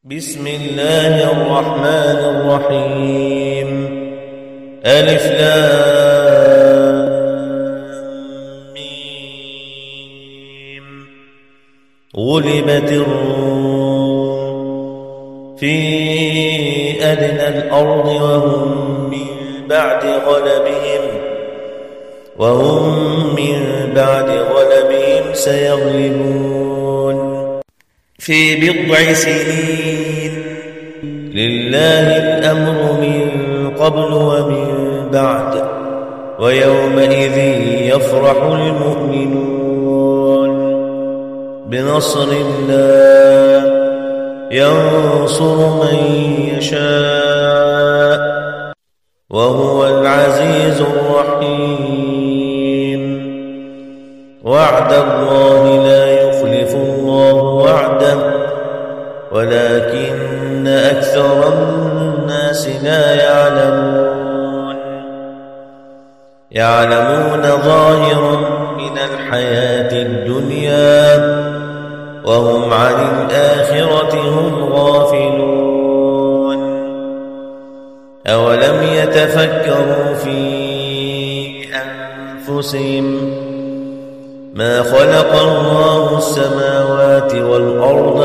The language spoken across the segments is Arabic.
بسم الله الرحمن الرحيم. ألف لام ميم. غلبت الروم في أدنى الأرض وهم من بعد غلبهم سيغلبون في بضع سنين. لله الأمر من قبل ومن بعد، ويومئذ يفرح المؤمنون بنصر الله ينصر من يشاء وهو العزيز الرحيم. وعد الله لا يخلف الله وعده ولكن أكثر الناس لا يعلمون ظاهرا من الحياة الدنيا وهم عن الآخرة هم غافلون. أولم يتفكروا في أنفسهم ما خلق الله السماوات والأرض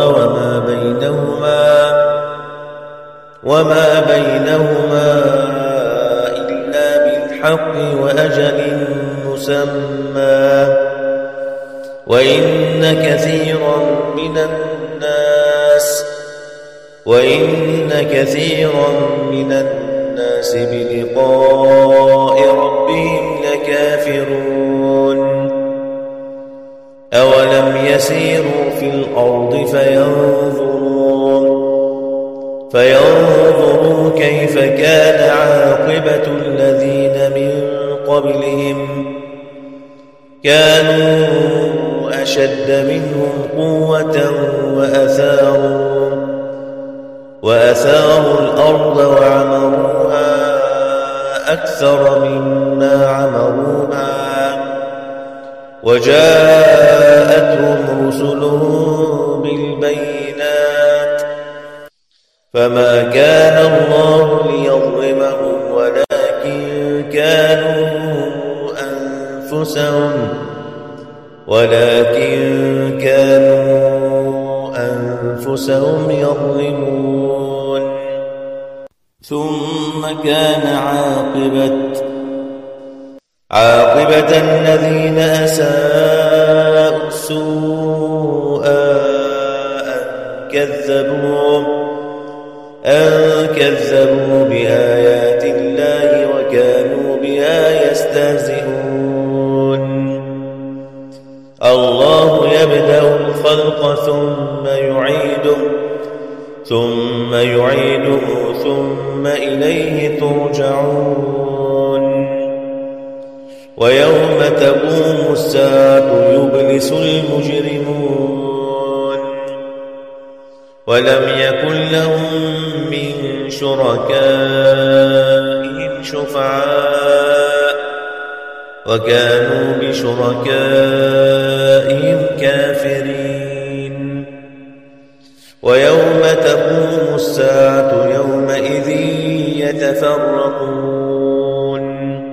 وما بينهما إلا بالحق وأجل مسمى وإن كثيرا من الناس بلقاء ربهم لكافرون. أولم يسيروا في الأرض فينظروا كيف كان عاقبة الذين من قبلهم كانوا أشد منهم قوة وأثاروا الأرض وعمروها أكثر مما عمروها وجاءتهم رسلهم بالبينات فما كان الله ليظلمهم ولكن كانوا أنفسهم يظلمون. ثم كان عاقبة الذين أساءوا السوء أن كذبوا بآيات الله وكانوا بها يستهزئون. الله يبدأ الخلق ثم يعيده ثم إليه ترجعون. ويوم تقوم الساعة يبلس المجرمون ولم يكن لهم من شركائهم شفعاء وكانوا بشركائهم كافرين. ويوم تقوم الساعة يومئذ يتفرقون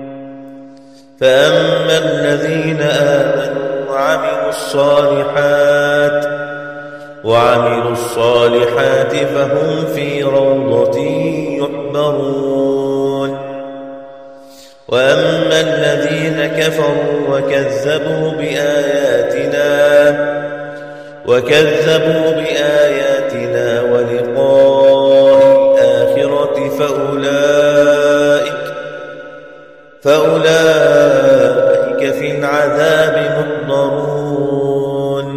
فأما الذين آمنوا وعملوا الصالحات فهم في روضة يحبرون. وأما الذين كفروا وكذبوا بآياتنا ولقاء الآخرة فأولئك في العذاب محضرون.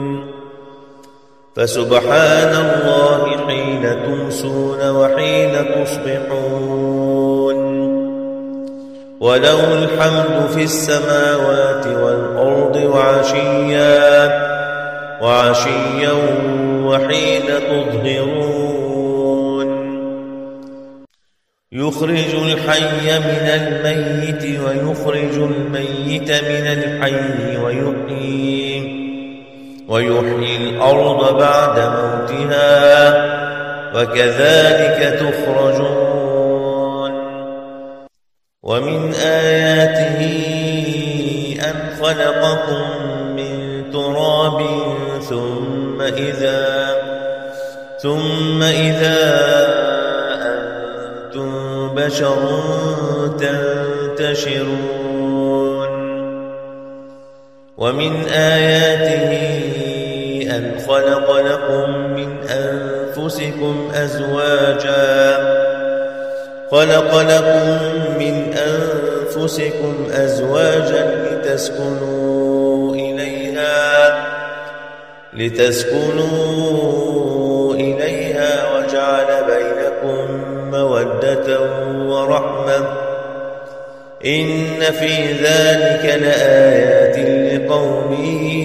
فسبحان الله حين تمسون وحين تصبحون وله الحمد في السماوات والأرض وعشيا وحين تظهرون. يخرج الحي من الميت ويخرج الميت من الحي ويحيي الأرض بعد موتها وكذلك تخرجون ومن آياته أن خلقكم من تراب ثم إذا أنتم بشر تنتشرون ومن آياته أن خلق لكم من أنفسكم أزواجا لتسكنوا إليها وجعل بينكم مودة ورحمة إن في ذلك لآيات لقوم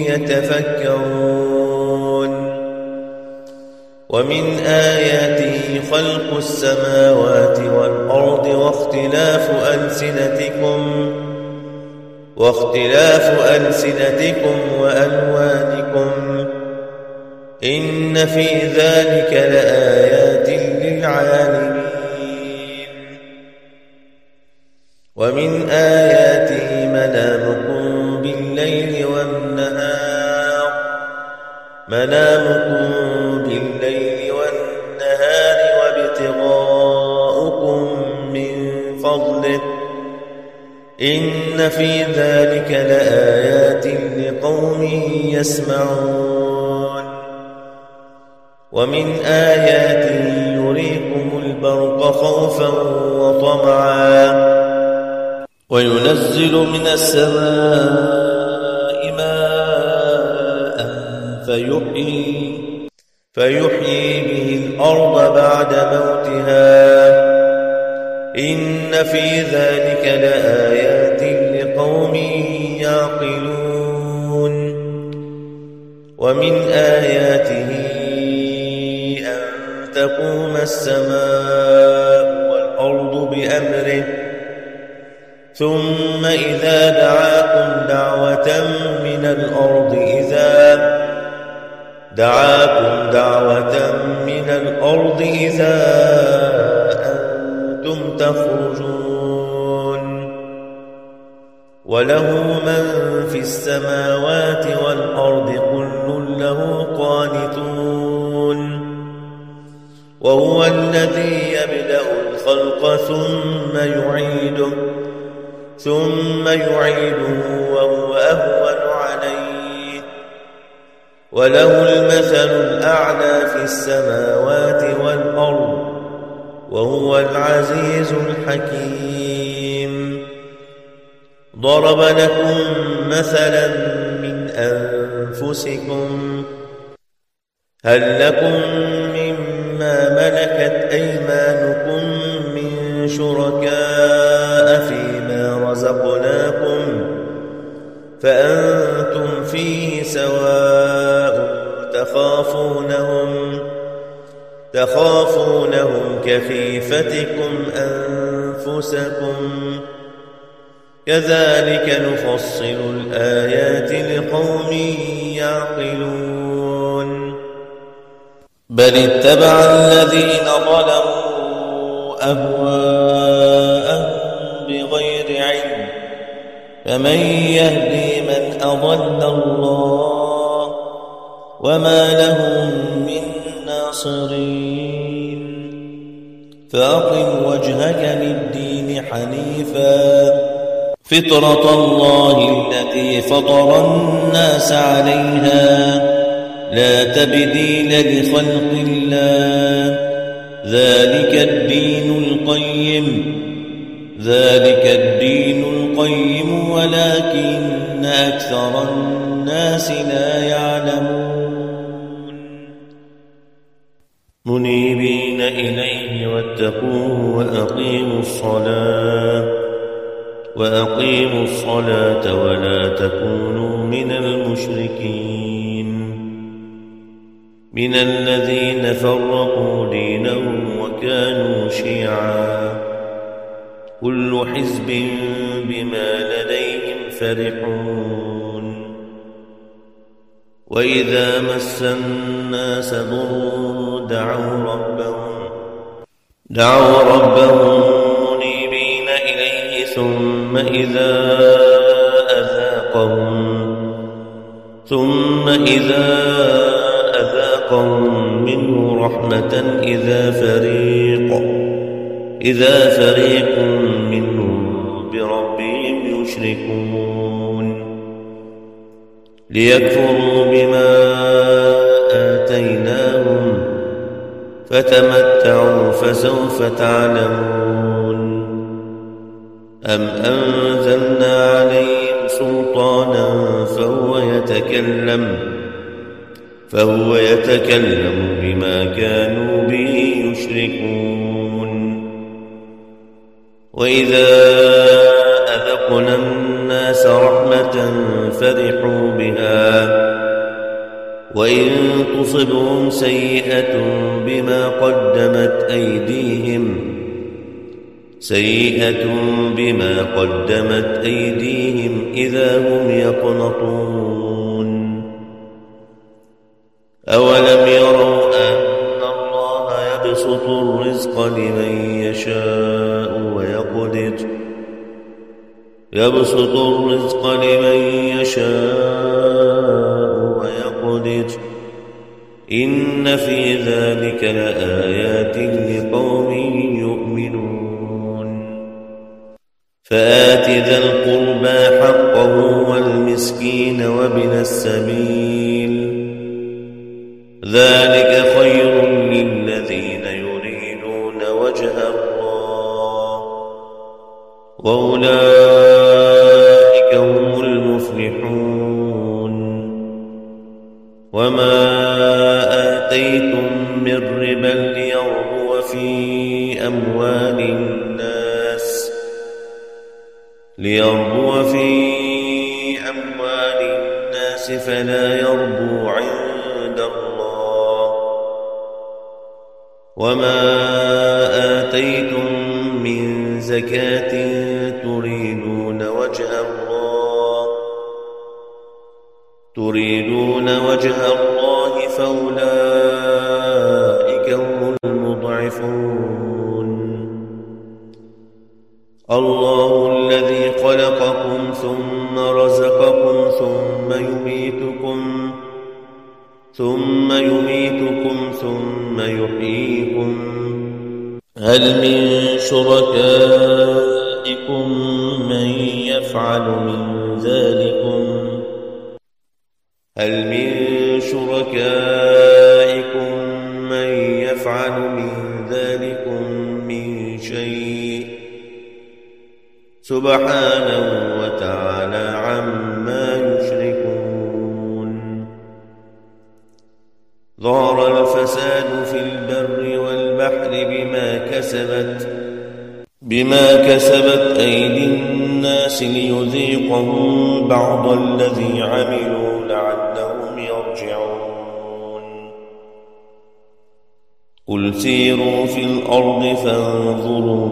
يتفكرون ومن آياته خلق السماوات والأرض واختلاف ألسنتكم وألوانكم إن في ذلك لآيات للعالمين ومن آياته منامكم بالليل والنهار وابتغاؤكم من فضله إن في ذلك لآيات لقوم يسمعون ومن آياته يريكم البرق خوفا وطمعا وينزل من السماء ماء فيحيي به الأرض بعد موتها إن في ذلك لآيات لقوم يعقلون ومن آياته أن تقوم السماء والأرض بأمره ثم إذا دعاكم دعوة من الأرض إذا أنتم تخرجون وله من في السماوات والأرض كل له قانتون وهو الذي يبدأ الخلق ثم يعيده وهو أهون عليه وله المثل الأعلى في السماوات والأرض وهو العزيز الحكيم ضرب لكم مثلا من أنفسكم هل لكم مما ملكت أيمانكم من شركاء فيما رزقناكم فأنتم فيه سواء تخافونهم كخيفتكم أنفسكم كذلك نفصل الآيات لقوم يعقلون بل اتبع الذين ظلموا أهواءهم بغير علم فمن يهدي من أضل الله وما لهم من ناصرين فأقم وجهك للدين حنيفا فطرة الله التي فطر الناس عليها لا تبديل لخلق الله ذلك الدين القيم ولكن أكثر الناس لا يعلمون منيبين إليه واتقوه وأقيموا الصلاة ولا تكونوا من المشركين من الذين فرقوا دينهم وكانوا شيعا كل حزب بما لديهم فرحون وإذا مس الناس ضر دعوا ربهم منيبين إليه ثم إذا أذاقهم منه رحمة إذا فريق منهم بربهم يشركون ليكفروا بما آتيناهم فتمتعوا فسوف تعلمون أم أنزلنا عليهم سلطانا فهو يتكلم بما كانوا به يشركون وإذا أذقنا الناس رحمة فرحوا بها وإن تصبهم سيئة بما قدمت أيديهم إذا هم يقنطون أولم يروا أن الله يبسط الرزق لمن يشاء ويقدر إن في ذلك لآيات لقوم يؤمنون فآت ذا القربى حقه والمسكين وابن السبيل ذلك خير للذين يريدون وجه الله وأولئك هم المفلحون وما آتيتم من ربا ليربو في أموال الناس فلا يربو عند الله وما آتيتم من زكاة تريدون وجه الله فأولئك هم المضعفون الله الذي خلقكم ثم رزقكم ثم يميتكم ثم يحييكم هل من شركائكم من يفعل من ذلكم من شيء سبحانه وتعالى عما يشركون ظهر الفساد في البر والبحر بما كسبت أيدي الناس ليذيقهم بعض الذي عملوا لعلهم يرجعون قل سيروا في الأرض فانظروا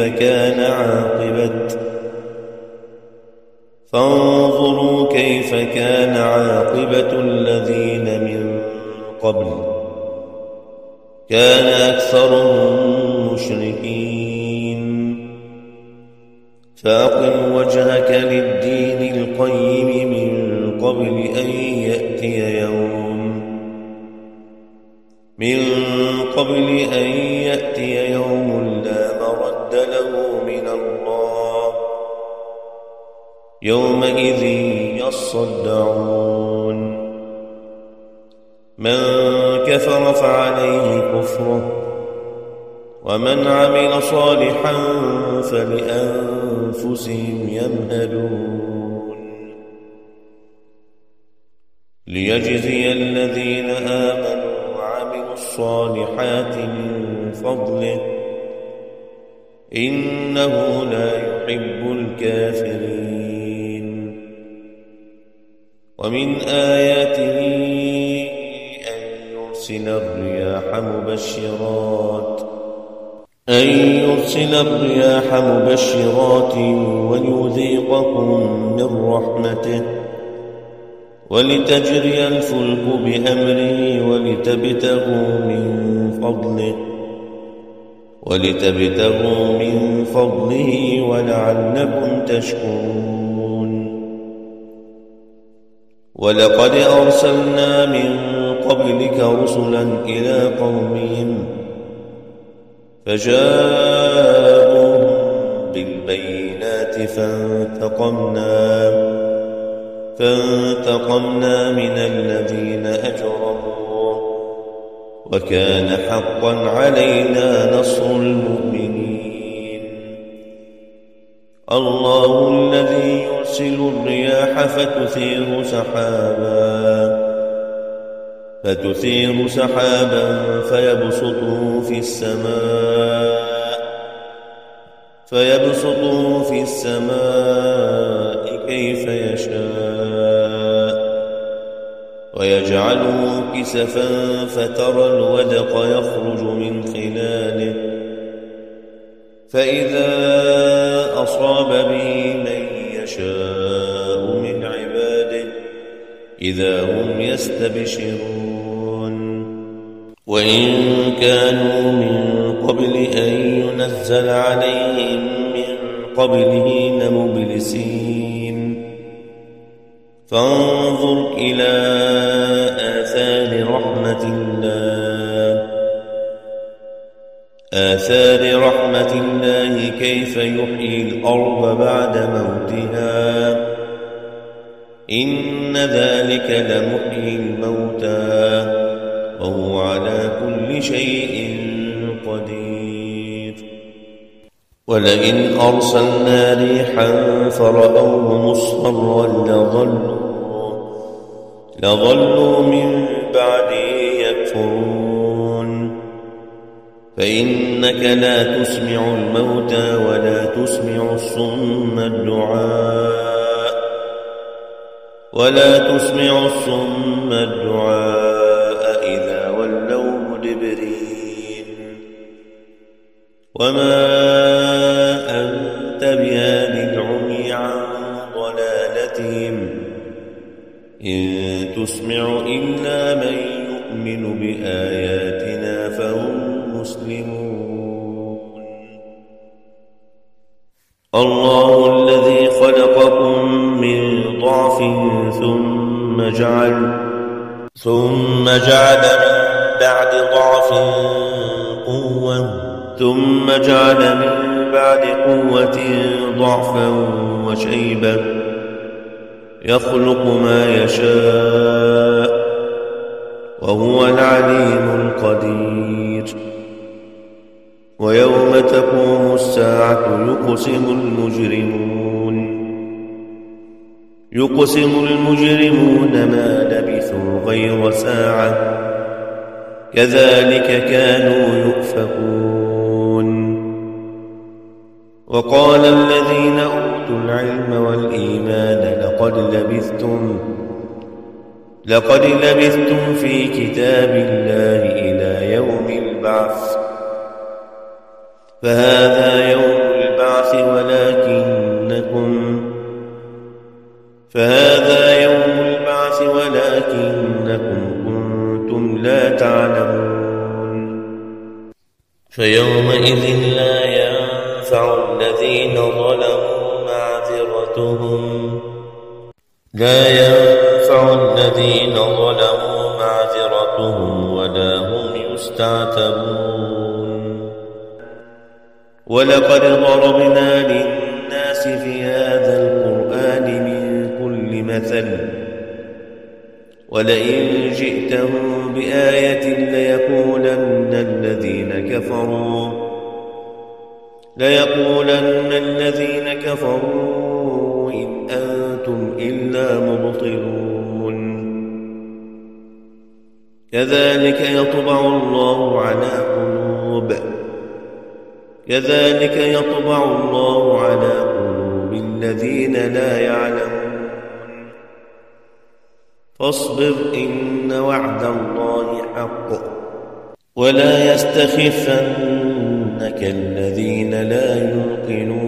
كيف كان عاقبة الذين من قبل كان أكثرهم مشركين فأقم وجهك للدين القيم من قبل أن يأتي يوم لا مرد له من الله يومئذ يصدعون من كفر فعليه كفره ومن عمل صالحا فلأنفسهم يمهدون ليجزي الذين آمنوا وعملوا الصالحات من فضله إنه لا يحب الكافرين ومن آياته أن يرسل الرياح مبشرات ولتجري الفلك بأمره ولتبتغوا من فضله ولعلكم تشكرون. ولقد أرسلنا من قبلك رسلا إلى قومهم فجاءوهم بالبينات فانتقمنا من الذين أجرموا وكان حقا علينا نصر المؤمنين. الله الذي يرسل الرياح فتثير سحابا فيبسطه في السماء كيف يشاء ويجعله كسفا فترى الودق يخرج من خلاله فإذا أصاب به من يشاء من عباده إذا هم يستبشرون. وإن كانوا من قبل أن ينزل عليهم من قبله لمبلسين. فانظر إلى آثار رحمة الله كيف يحيي الأرض بعد موتها إن ذلك لمحيي الموتى وهو على كل شيء قدير. ولئن أرسلنا ريحا فرأوه مصفرا لظلوا من بعده يكفرون. فإنك لا تسمع الموتى ولا تسمع الصم الدعاء إذا ولوا مدبرين. وما أنت بهاد العمي عن ضلالتهم إن تسمع إلا من يؤمن بآياتنا فهم مسلمون. الله الذي خلقكم من ضعف ثم جعل من بعد ضعف قوة ضعفا وشيبة يخلق ما يشاء وهو العليم القدير. ويوم تقوم الساعة يقسم المجرمون ما لبثوا غير ساعة كذلك كانوا يؤفكون. وقال الذين أوتوا العلم والإيمان لقد لبثتم في كتاب الله إلى يوم البعث فهذا يوم البعث ولكنكم كنتم لا تعلمون. فيومئذ لا ينفع الذين ظلموا معذرتهم ولا هم يستعتبون. ولقد ضربنا للناس في هذا القرآن من كل مثل ولئن جئتهم بآية ليقولن الذين كفروا إن أنتم إلا مبطلون. كذلك يطبع الله على قلوب الذين لا يعلمون. فاصبر إن وعد الله حق ولا يستخفنك الذين لا يوقنون.